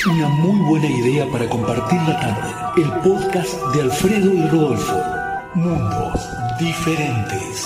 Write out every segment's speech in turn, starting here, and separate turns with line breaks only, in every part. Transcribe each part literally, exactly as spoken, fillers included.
Una muy buena idea para compartir la tarde. El podcast de Alfredo y Rodolfo. Mundos diferentes.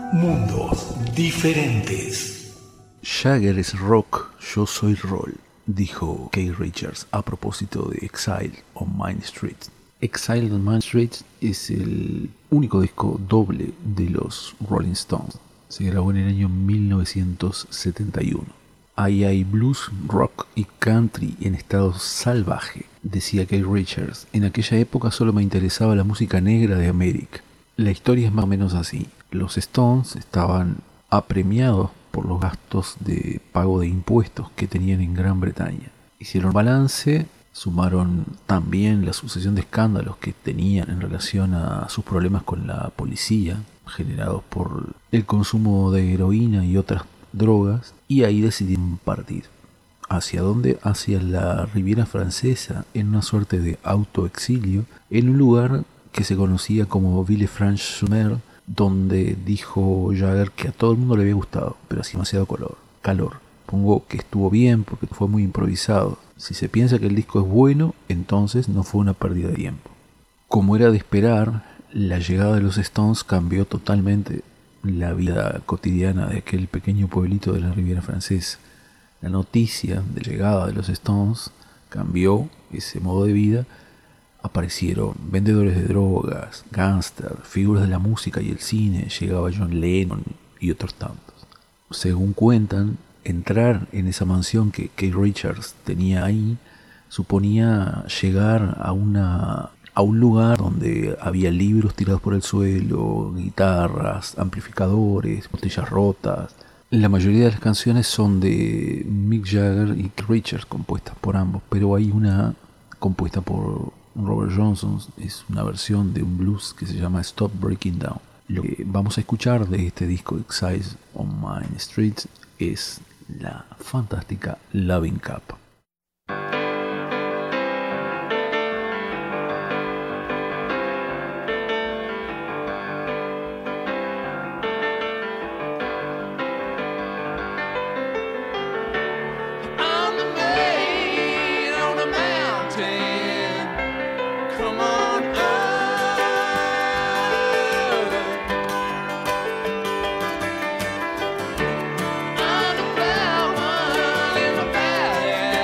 Mundos diferentes.
Jagger es rock, yo soy roll, dijo Keith Richards a propósito de Exile on Main Street. Exile on Main Street es el único disco doble de los Rolling Stones. Se grabó en el año mil novecientos setenta y uno. Ahí hay blues, rock y country en estado salvaje, decía Keith Richards. En aquella época solo me interesaba la música negra de América. La historia es más o menos así. Los Stones estaban apremiados por los gastos de pago de impuestos que tenían en Gran Bretaña. Hicieron balance, sumaron también la sucesión de escándalos que tenían en relación a sus problemas con la policía, generados por el consumo de heroína y otras drogas, y ahí decidieron partir. ¿Hacia dónde? Hacia la Riviera Francesa, en una suerte de autoexilio, en un lugar que se conocía como Villefranche-sur-Mer, donde dijo Jagger que a todo el mundo le había gustado, pero hacía demasiado color, calor. Pongo que estuvo bien porque fue muy improvisado. Si se piensa que el disco es bueno, entonces no fue una pérdida de tiempo. Como era de esperar, la llegada de los Stones cambió totalmente la vida cotidiana de aquel pequeño pueblito de la Riviera Francesa. La noticia de la llegada de los Stones cambió ese modo de vida. Aparecieron vendedores de drogas, gángsters, figuras de la música y el cine, llegaba John Lennon y otros tantos. Según cuentan, entrar en esa mansión que Keith Richards tenía ahí suponía llegar a una a un lugar donde había libros tirados por el suelo, guitarras, amplificadores, botellas rotas. La mayoría de las canciones son de Mick Jagger y Keith Richards, compuestas por ambos, pero hay una compuesta por Robert Johnson, es una versión de un blues que se llama Stop Breaking Down. Lo que vamos a escuchar de este disco Exile on Main Street es la fantástica Loving Cup.
Yeah.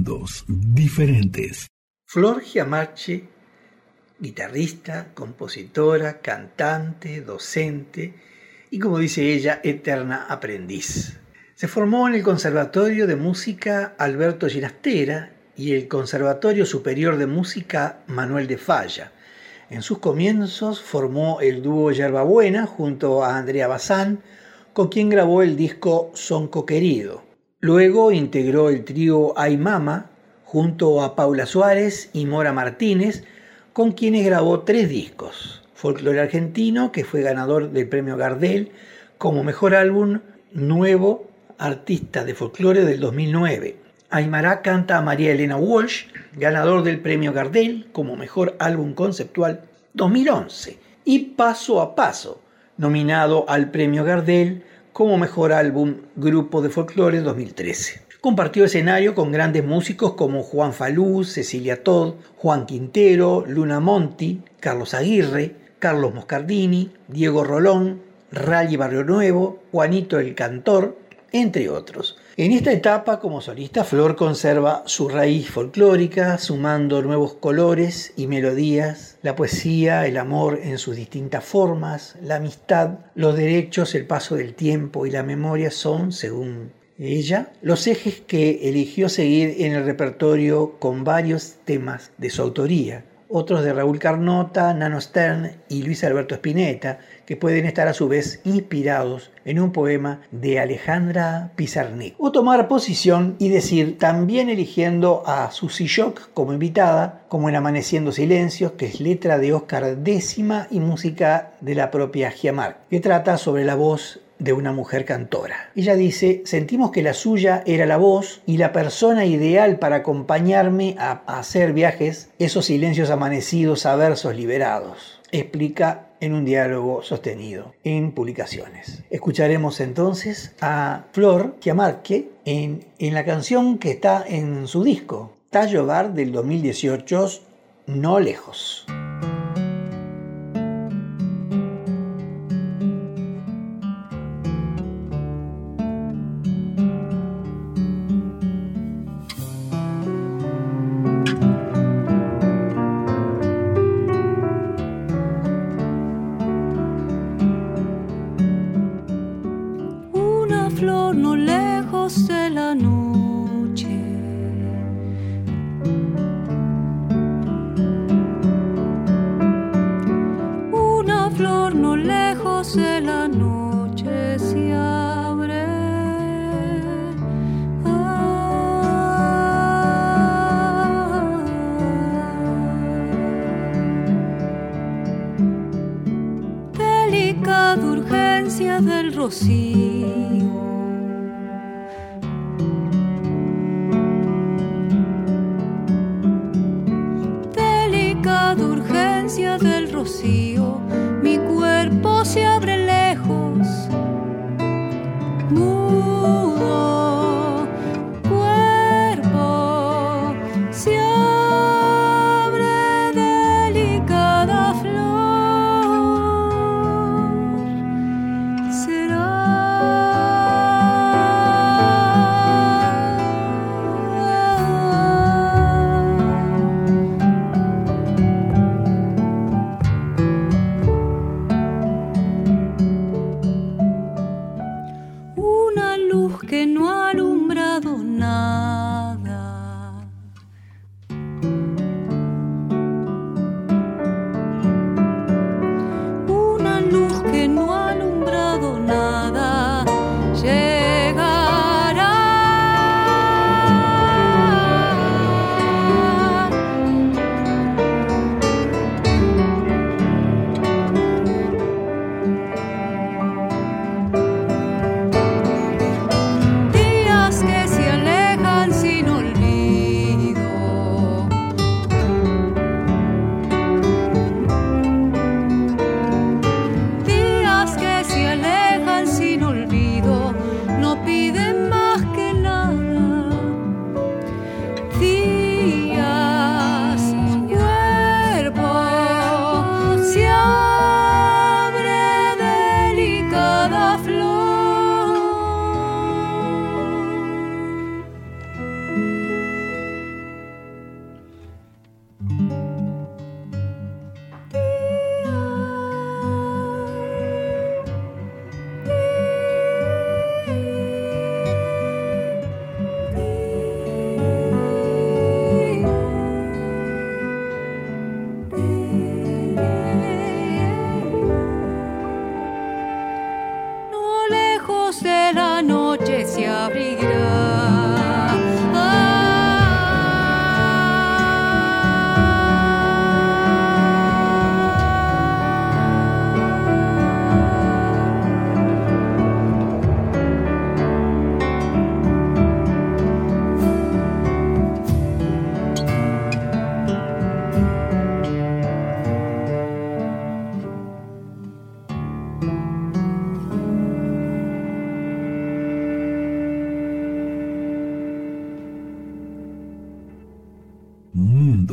mundos diferentes.
Flor Giamarche, guitarrista, compositora, cantante, docente y, como dice ella, eterna aprendiz. Se formó en el Conservatorio de Música Alberto Ginastera y el Conservatorio Superior de Música Manuel de Falla. En sus comienzos formó el dúo Yerbabuena junto a Andrea Bazán, con quien grabó el disco Sonco Querido. Luego integró el trío Ay Mama junto a Paula Suárez y Mora Martínez, con quienes grabó tres discos: Folclore Argentino, que fue ganador del premio Gardel como mejor álbum nuevo artista de folclore del dos mil nueve. Aymará canta a María Elena Walsh, ganador del premio Gardel como mejor álbum conceptual dos mil once. Y Paso a Paso, nominado al premio Gardel como mejor álbum grupo de folclore dos mil trece. Compartió escenario con grandes músicos como Juan Falú, Cecilia Todd, Juan Quintero, Luna Monti, Carlos Aguirre, Carlos Moscardini, Diego Rolón, Rally Barrio Nuevo, Juanito el Cantor, entre otros. En esta etapa como solista, Flor conserva su raíz folclórica, sumando nuevos colores y melodías, la poesía, el amor en sus distintas formas, la amistad, los derechos, el paso del tiempo y la memoria son, según ella, los ejes que eligió seguir en el repertorio, con varios temas de su autoría, otros de Raúl Carnota, Nano Stern y Luis Alberto Spinetta, que pueden estar a su vez inspirados en un poema de Alejandra Pizarnik. O tomar posición y decir, también eligiendo a Susy Shock como invitada, como en Amaneciendo Silencios, que es letra de Oscar Décima y música de la propia Giamarche, que trata sobre la voz de una mujer cantora. Ella dice: sentimos que la suya era la voz y la persona ideal para acompañarme a hacer viajes, esos silencios amanecidos a versos liberados. Explica en un diálogo sostenido en Publicaciones. Escucharemos entonces a Flor Giamarche en, en la canción que está en su disco Tallo Bar del dos mil dieciocho, No Lejos.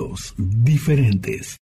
mundos diferentes.